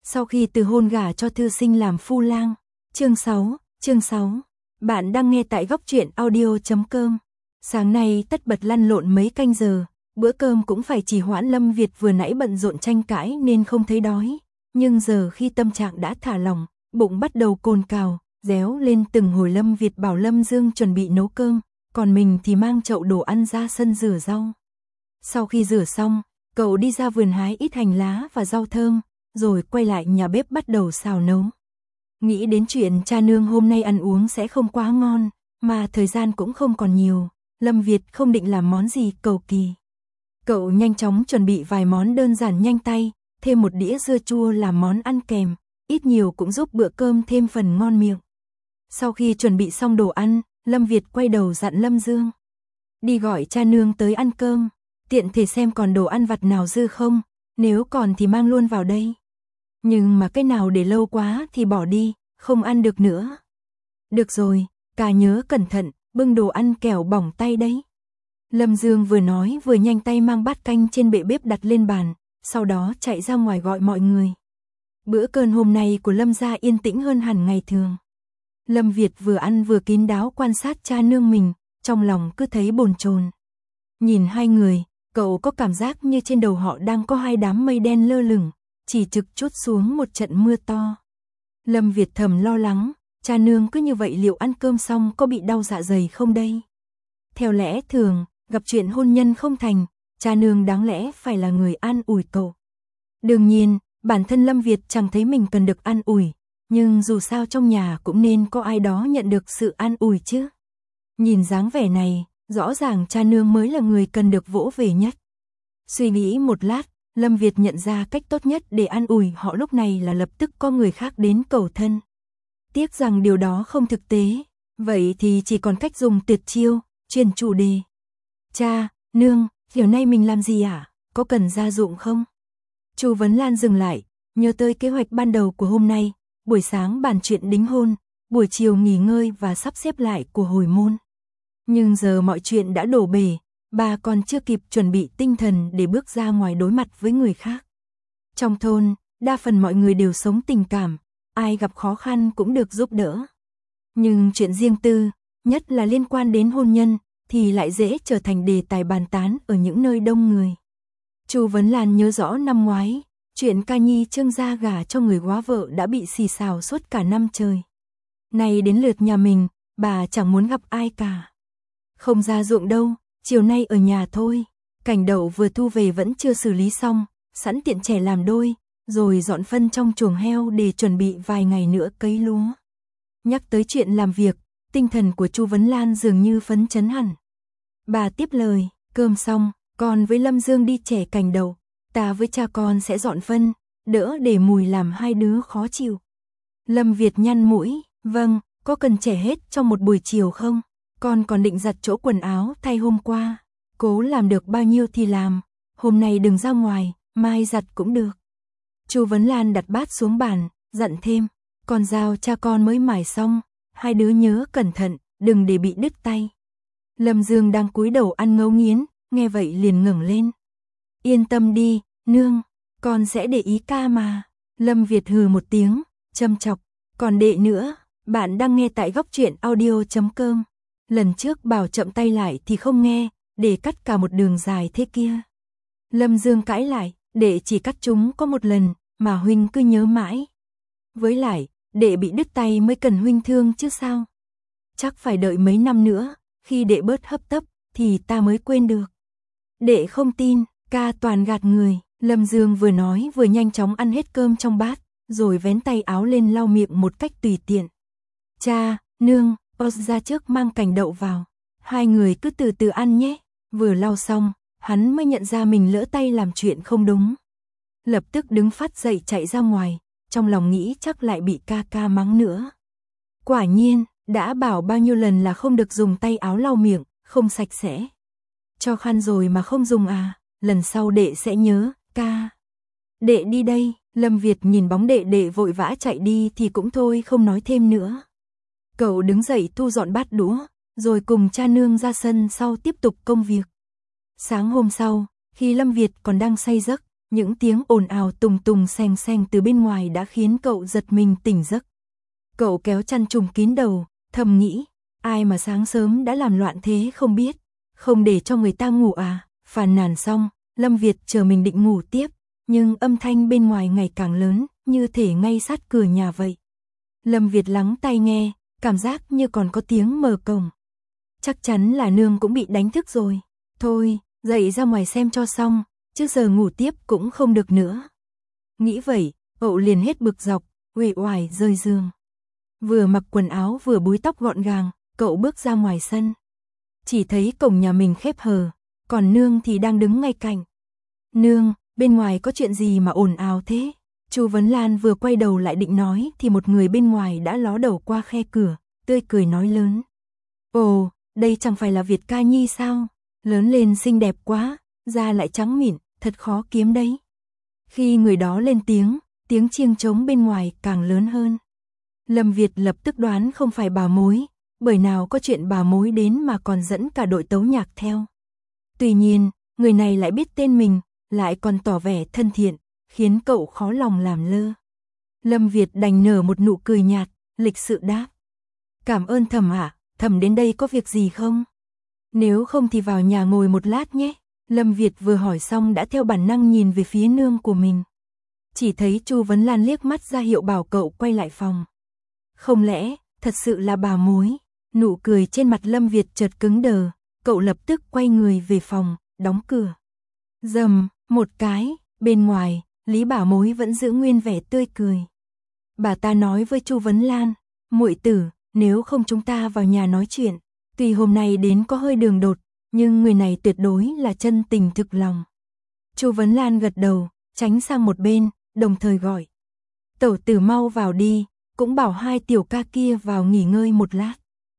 Sau khi từ hôn gả cho thư sinh làm phu lang. Chương 6. Bạn đang nghe tại góc truyện audio.com. Sáng nay tất bật lăn lộn mấy canh giờ, bữa cơm cũng phải trì hoãn. Lâm Việt vừa nãy bận rộn tranh cãi nên không thấy đói, nhưng giờ khi tâm trạng đã thả lỏng, bụng bắt đầu cồn cào, réo lên từng hồi. Lâm Việt bảo Lâm Dương chuẩn bị nấu cơm, còn mình thì mang chậu đồ ăn ra sân rửa rau. Sau khi rửa xong, cậu đi ra vườn hái ít hành lá và rau thơm, rồi quay lại nhà bếp bắt đầu xào nấu. Nghĩ đến chuyện cha nương hôm nay ăn uống sẽ không quá ngon, mà thời gian cũng không còn nhiều, Lâm Việt không định làm món gì cầu kỳ. Cậu nhanh chóng chuẩn bị vài món đơn giản nhanh tay, thêm một đĩa dưa chua làm món ăn kèm, ít nhiều cũng giúp bữa cơm thêm phần ngon miệng. Sau khi chuẩn bị xong đồ ăn, Lâm Việt quay đầu dặn Lâm Dương: đi gọi cha nương tới ăn cơm, tiện thể xem còn đồ ăn vặt nào dư không, nếu còn thì mang luôn vào đây. Nhưng mà cái nào để lâu quá thì bỏ đi, không ăn được nữa. Được rồi, cả nhớ cẩn thận, bưng đồ ăn kẻo bỏng tay đấy. Lâm Dương vừa nói vừa nhanh tay mang bát canh trên bệ bếp đặt lên bàn, sau đó chạy ra ngoài gọi mọi người. Bữa cơm hôm nay của Lâm gia yên tĩnh hơn hẳn ngày thường. Lâm Việt vừa ăn vừa kín đáo quan sát cha nương mình, trong lòng cứ thấy bồn chồn. Nhìn hai người, cậu có cảm giác như trên đầu họ đang có hai đám mây đen lơ lửng, chỉ trực trút xuống một trận mưa to. Lâm Việt thầm lo lắng, cha nương cứ như vậy liệu ăn cơm xong có bị đau dạ dày không đây? Theo lẽ thường, gặp chuyện hôn nhân không thành, cha nương đáng lẽ phải là người an ủi cậu. Đương nhiên, bản thân Lâm Việt chẳng thấy mình cần được an ủi, nhưng dù sao trong nhà cũng nên có ai đó nhận được sự an ủi chứ. Nhìn dáng vẻ này, rõ ràng cha nương mới là người cần được vỗ về nhất. Suy nghĩ một lát, Lâm Việt nhận ra cách tốt nhất để an ủi họ lúc này là lập tức có người khác đến cầu thân. Tiếc rằng điều đó không thực tế, vậy thì chỉ còn cách dùng tuyệt chiêu, chuyển chủ đề. Cha, nương, chiều nay mình làm gì à? Có cần gia dụng không? Chu Vấn Lan dừng lại, nhớ tới kế hoạch ban đầu của hôm nay, buổi sáng bàn chuyện đính hôn, buổi chiều nghỉ ngơi và sắp xếp lại của hồi môn. Nhưng giờ mọi chuyện đã đổ bể, bà còn chưa kịp chuẩn bị tinh thần để bước ra ngoài đối mặt với người khác. Trong thôn, đa phần mọi người đều sống tình cảm, ai gặp khó khăn cũng được giúp đỡ. Nhưng chuyện riêng tư, nhất là liên quan đến hôn nhân, thì lại dễ trở thành đề tài bàn tán ở những nơi đông người. Chu Vấn Lan nhớ rõ năm ngoái, chuyện ca nhi Trương gia gả cho người góa vợ đã bị xì xào suốt cả năm trời. Nay đến lượt nhà mình, bà chẳng muốn gặp ai cả. Không ra ruộng đâu, chiều nay ở nhà thôi. Cảnh đậu vừa thu về vẫn chưa xử lý xong, sẵn tiện trẻ làm đôi, rồi dọn phân trong chuồng heo để chuẩn bị vài ngày nữa cấy lúa. Nhắc tới chuyện làm việc, tinh thần của Chu Vấn Lan dường như phấn chấn hẳn. Bà tiếp lời, cơm xong, con với Lâm Dương đi chẻ cành đậu, ta với cha con sẽ dọn phân, đỡ để mùi làm hai đứa khó chịu. Lâm Việt nhăn mũi, vâng, có cần chẻ hết trong một buổi chiều không? Con còn định giặt chỗ quần áo thay hôm qua, cố làm được bao nhiêu thì làm, hôm nay đừng ra ngoài, mai giặt cũng được. Chu Vấn Lan đặt bát xuống bàn, dặn thêm, con dao cha con mới mài xong, hai đứa nhớ cẩn thận, đừng để bị đứt tay. Lâm Dương đang cúi đầu ăn ngấu nghiến, nghe vậy liền ngẩng lên. Yên tâm đi, nương, con sẽ để ý ca mà. Lâm Việt hừ một tiếng, châm chọc, còn đệ nữa, bạn đang nghe tại góc truyện audio.com. Lần trước bảo chậm tay lại thì không nghe, để cắt cả một đường dài thế kia. Lâm Dương cãi lại, đệ chỉ cắt chúng có một lần, mà huynh cứ nhớ mãi. Với lại, đệ bị đứt tay mới cần huynh thương chứ sao. Chắc phải đợi mấy năm nữa, khi đệ bớt hấp tấp, thì ta mới quên được. Đệ không tin, ca toàn gạt người. Lâm Dương vừa nói vừa nhanh chóng ăn hết cơm trong bát, rồi vén tay áo lên lau miệng một cách tùy tiện. Cha, nương, ra trước mang cành đậu vào. Hai người cứ từ từ ăn nhé. Vừa lau xong, hắn mới nhận ra mình lỡ tay làm chuyện không đúng. Lập tức đứng phát dậy chạy ra ngoài, trong lòng nghĩ chắc lại bị ca ca mắng nữa. Quả nhiên, đã bảo bao nhiêu lần là không được dùng tay áo lau miệng, không sạch sẽ. Cho khăn rồi mà không dùng à, lần sau đệ sẽ nhớ, ca. Đệ đi đây, Lâm Việt nhìn bóng đệ vội vã chạy đi thì cũng thôi không nói thêm nữa. Cậu đứng dậy thu dọn bát đũa, rồi cùng cha nương ra sân sau tiếp tục công việc. Sáng hôm sau, khi Lâm Việt còn đang say giấc, Những tiếng ồn ào tùng tùng xèng xèng từ bên ngoài đã khiến cậu giật mình tỉnh giấc. Cậu kéo chăn trùm kín đầu, thầm nghĩ, ai mà sáng sớm đã làm loạn thế không biết, không để cho người ta ngủ à. Phàn nàn xong, Lâm Việt chờ mình định ngủ tiếp, nhưng âm thanh bên ngoài ngày càng lớn, như thể ngay sát cửa nhà vậy. Lâm Việt lắng tai nghe, cảm giác như còn có tiếng mở cổng. Chắc chắn là nương cũng bị đánh thức rồi. Thôi, dậy ra ngoài xem cho xong, chứ giờ ngủ tiếp cũng không được nữa. Nghĩ vậy, cậu liền hết bực dọc, uể oải rơi giường. Vừa mặc quần áo vừa búi tóc gọn gàng, cậu bước ra ngoài sân. Chỉ thấy cổng nhà mình khép hờ, còn nương thì đang đứng ngay cạnh. Nương, bên ngoài có chuyện gì mà ồn ào thế? Chu Vấn Lan vừa quay đầu lại định nói thì một người bên ngoài đã ló đầu qua khe cửa, tươi cười nói lớn. Ồ, đây chẳng phải là Việt Ca Nhi sao? Lớn lên xinh đẹp quá, da lại trắng mịn, thật khó kiếm đấy. Khi người đó lên tiếng chiêng trống bên ngoài càng lớn hơn. Lâm Việt lập tức đoán không phải bà mối, bởi nào có chuyện bà mối đến mà còn dẫn cả đội tấu nhạc theo. Tuy nhiên, người này lại biết tên mình, lại còn tỏ vẻ thân thiện, khiến cậu khó lòng làm lơ. Lâm Việt đành nở một nụ cười nhạt, lịch sự đáp. Cảm ơn Thẩm ạ, Thẩm đến đây có việc gì không? Nếu không thì vào nhà ngồi một lát nhé. Lâm Việt vừa hỏi xong đã theo bản năng nhìn về phía nương của mình. Chỉ thấy Chu Vấn Lan liếc mắt ra hiệu bảo cậu quay lại phòng. Không lẽ, thật sự là bà mối? Nụ cười trên mặt Lâm Việt chợt cứng đờ, cậu lập tức quay người về phòng, đóng cửa. Rầm, một cái, bên ngoài, Lý bà mối vẫn giữ nguyên vẻ tươi cười. Bà ta nói với Chu Vấn Lan, muội tử, nếu không chúng ta vào nhà nói chuyện, tuy hôm nay đến có hơi đường đột, nhưng người này tuyệt đối là chân tình thực lòng. Chu Vấn Lan gật đầu, tránh sang một bên, đồng thời gọi. Tẩu tử mau vào đi, cũng bảo hai tiểu ca kia vào nghỉ ngơi một lát.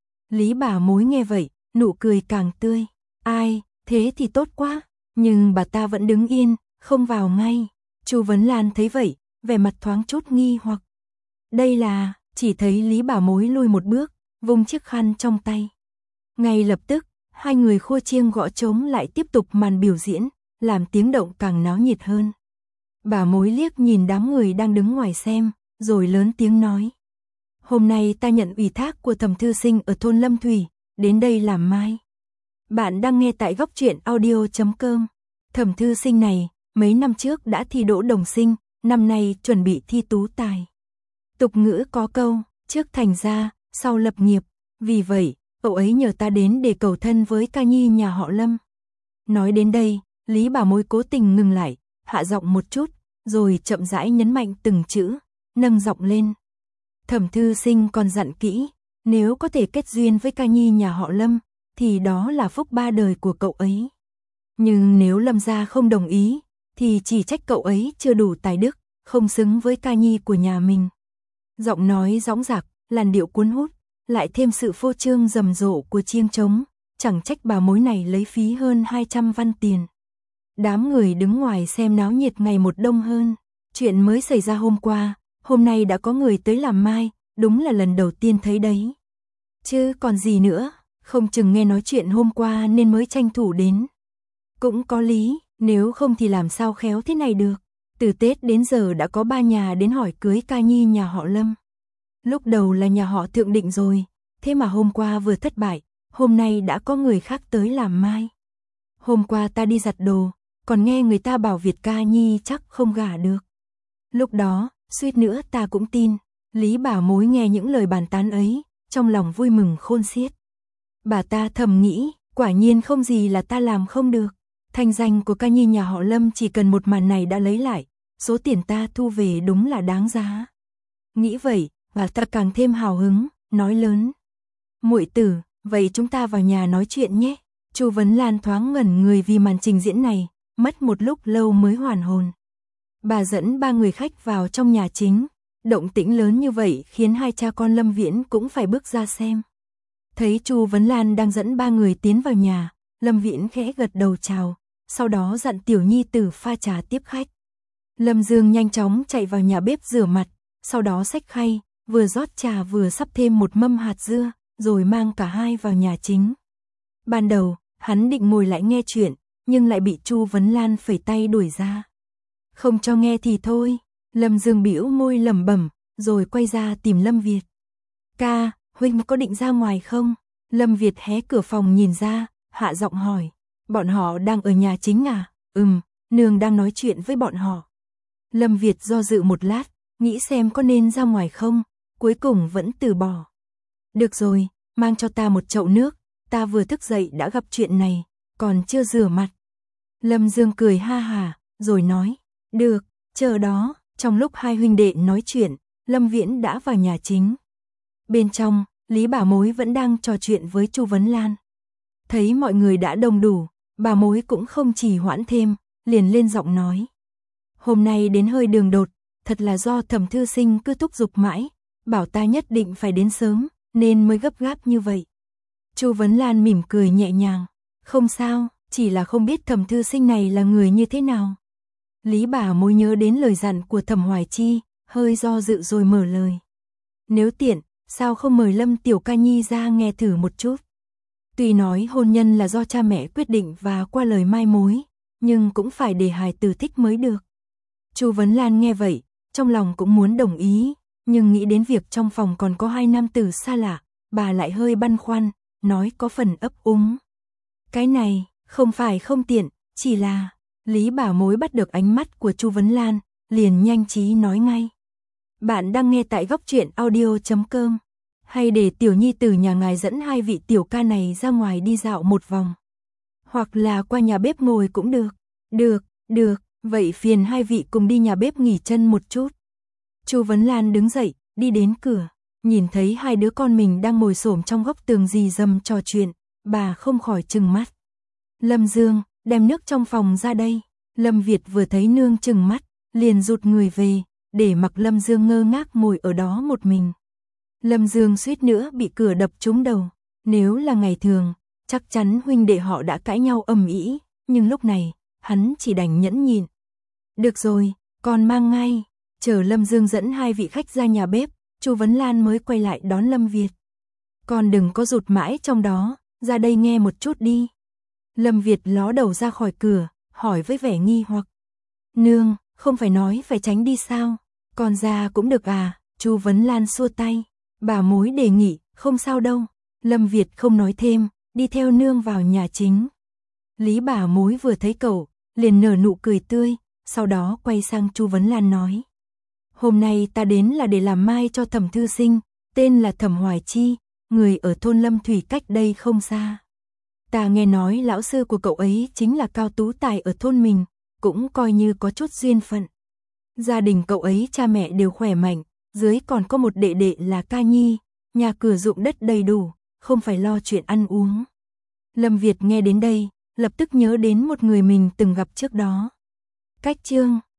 Lý bà mối nghe vậy, nụ cười càng tươi. Ai, thế thì tốt quá, nhưng bà ta vẫn đứng yên, không vào ngay. Chu Vấn Lan thấy vậy, vẻ mặt thoáng chút nghi hoặc. Đây là, chỉ thấy Lý bà mối lui một bước, vung chiếc khăn trong tay. Ngay lập tức, hai người khua chiêng gõ trống lại tiếp tục màn biểu diễn, làm tiếng động càng náo nhiệt hơn. Bà mối liếc nhìn đám người đang đứng ngoài xem, rồi lớn tiếng nói. Hôm nay ta nhận ủy thác của Thẩm thư sinh ở thôn Lâm Thủy, đến đây làm mai. Bạn đang nghe tại góc truyện audio.com. Thẩm thư sinh này, mấy năm trước đã thi đỗ đồng sinh, năm nay chuẩn bị thi tú tài. Tục ngữ có câu, trước thành gia, sau lập nghiệp, vì vậy, cậu ấy nhờ ta đến để cầu thân với ca nhi nhà họ Lâm. Nói đến đây, Lý bà mối cố tình ngừng lại, hạ giọng một chút, rồi chậm rãi nhấn mạnh từng chữ, nâng giọng lên. Thẩm thư sinh còn dặn kỹ, nếu có thể kết duyên với ca nhi nhà họ Lâm, thì đó là phúc ba đời của cậu ấy. Nhưng nếu Lâm gia không đồng ý, thì chỉ trách cậu ấy chưa đủ tài đức, không xứng với ca nhi của nhà mình. Giọng nói dõng dạc, làn điệu cuốn hút, lại thêm sự phô trương rầm rộ của chiêng trống, chẳng trách bà mối này lấy phí hơn 200 văn tiền. Đám người đứng ngoài xem náo nhiệt ngày một đông hơn. Chuyện mới xảy ra hôm qua, hôm nay đã có người tới làm mai, đúng là lần đầu tiên thấy đấy. Chứ còn gì nữa, không chừng nghe nói chuyện hôm qua nên mới tranh thủ đến. Cũng có lý, nếu không thì làm sao khéo thế này được. Từ Tết đến giờ đã có 3 nhà đến hỏi cưới ca nhi nhà họ Lâm. Lúc đầu là nhà họ Thượng định rồi, thế mà hôm qua vừa thất bại, hôm nay đã có người khác tới làm mai. Hôm qua ta đi giặt đồ, còn nghe người ta bảo Việt Ca Nhi chắc không gả được. Lúc đó, suýt nữa ta cũng tin. Lý bà mối nghe những lời bàn tán ấy, trong lòng vui mừng khôn xiết. Bà ta thầm nghĩ, quả nhiên không gì là ta làm không được. Thanh danh của ca nhi nhà họ Lâm chỉ cần một màn này đã lấy lại, số tiền ta thu về đúng là đáng giá. Nghĩ vậy, bà ta càng thêm hào hứng, nói lớn. Muội tử, vậy chúng ta vào nhà nói chuyện nhé. Chu Vấn Lan thoáng ngẩn người vì màn trình diễn này, mất một lúc lâu mới hoàn hồn. Bà dẫn 3 người khách vào trong nhà chính, động tĩnh lớn như vậy khiến hai cha con Lâm Viễn cũng phải bước ra xem. Thấy Chu Vấn Lan đang dẫn 3 người tiến vào nhà, Lâm Viễn khẽ gật đầu chào, sau đó dặn tiểu nhi tử pha trà tiếp khách. Lâm Dương nhanh chóng chạy vào nhà bếp rửa mặt, sau đó xách khay, vừa rót trà vừa sắp thêm một mâm hạt dưa, rồi mang cả hai vào nhà chính. Ban đầu, hắn định ngồi lại nghe chuyện, nhưng lại bị Chu Vấn Lan phẩy tay đuổi ra. Không cho nghe thì thôi. Lâm Dương bĩu môi lẩm bẩm, rồi quay ra tìm Lâm Việt. Ca, huynh có định ra ngoài không? Lâm Việt hé cửa phòng nhìn ra, hạ giọng hỏi. Bọn họ đang ở nhà chính à? Nương đang nói chuyện với bọn họ. Lâm Việt do dự một lát, nghĩ xem có nên ra ngoài không, cuối cùng vẫn từ bỏ. Được rồi, mang cho ta một chậu nước, ta vừa thức dậy đã gặp chuyện này, còn chưa rửa mặt. Lâm Dương cười ha hả, rồi nói, được, chờ đó. Trong lúc hai huynh đệ nói chuyện, Lâm Viễn đã vào nhà chính. Bên trong, Lý bà mối vẫn đang trò chuyện với Chu Vấn Lan. Thấy mọi người đã đông đủ, bà mối cũng không trì hoãn thêm, liền lên giọng nói. Hôm nay đến hơi đường đột, thật là do Thẩm thư sinh cứ thúc giục mãi, bảo ta nhất định phải đến sớm, nên mới gấp gáp như vậy. Chu Vấn Lan mỉm cười nhẹ nhàng, không sao, chỉ là không biết Thẩm thư sinh này là người như thế nào. Lý bà mối nhớ đến lời dặn của Thẩm Hoài Chi, hơi do dự rồi mở lời. Nếu tiện, sao không mời Lâm Tiểu Ca Nhi ra nghe thử một chút. Tuy nói hôn nhân là do cha mẹ quyết định và qua lời mai mối, nhưng cũng phải để hài tử thích mới được. Chu Vấn Lan nghe vậy, trong lòng cũng muốn đồng ý, nhưng nghĩ đến việc trong phòng còn có hai nam tử xa lạ, bà lại hơi băn khoăn, nói có phần ấp úng. Cái này, không phải không tiện, chỉ là... Lý bà mối bắt được ánh mắt của Chu Vấn Lan, liền nhanh trí nói ngay. Bạn đang nghe tại góc truyện audio.com. Hay để tiểu nhi từ nhà ngài dẫn hai vị tiểu ca này ra ngoài đi dạo một vòng. Hoặc là qua nhà bếp ngồi cũng được. Được, vậy phiền hai vị cùng đi nhà bếp nghỉ chân một chút. Chu Vấn Lan đứng dậy, đi đến cửa, nhìn thấy hai đứa con mình đang ngồi xổm trong góc tường rì rầm trò chuyện, bà không khỏi trừng mắt. Lâm Dương, đem nước trong phòng ra đây. Lâm Việt vừa thấy nương trừng mắt, liền rụt người về, để mặc Lâm Dương ngơ ngác ngồi ở đó một mình. Lâm Dương suýt nữa bị cửa đập trúng đầu. Nếu là ngày thường, chắc chắn huynh đệ họ đã cãi nhau ầm ĩ, nhưng lúc này, hắn chỉ đành nhẫn nhịn. Được rồi, con mang ngay. Chờ Lâm Dương dẫn hai vị khách ra nhà bếp, Chu Vấn Lan mới quay lại đón Lâm Việt. Con đừng có rụt mãi trong đó, ra đây nghe một chút đi. Lâm Việt ló đầu ra khỏi cửa, hỏi với vẻ nghi hoặc. Nương, không phải nói phải tránh đi sao? Con ra cũng được à? Chu Vấn Lan xua tay. Bà mối đề nghị, không sao đâu. Lâm Việt không nói thêm, đi theo nương vào nhà chính. Lý bà mối vừa thấy cậu, liền nở nụ cười tươi, sau đó quay sang Chu Vấn Lan nói. Hôm nay ta đến là để làm mai cho Thẩm thư sinh, tên là Thẩm Hoài Chi, người ở thôn Lâm Thủy cách đây không xa. Ta nghe nói lão sư của cậu ấy chính là cao tú tài ở thôn mình, cũng coi như có chút duyên phận. Gia đình cậu ấy cha mẹ đều khỏe mạnh, dưới còn có một đệ đệ là Ca Nhi, nhà cửa ruộng đất đầy đủ, không phải lo chuyện ăn uống. Lâm Việt nghe đến đây, lập tức nhớ đến một người mình từng gặp trước đó. Cách chương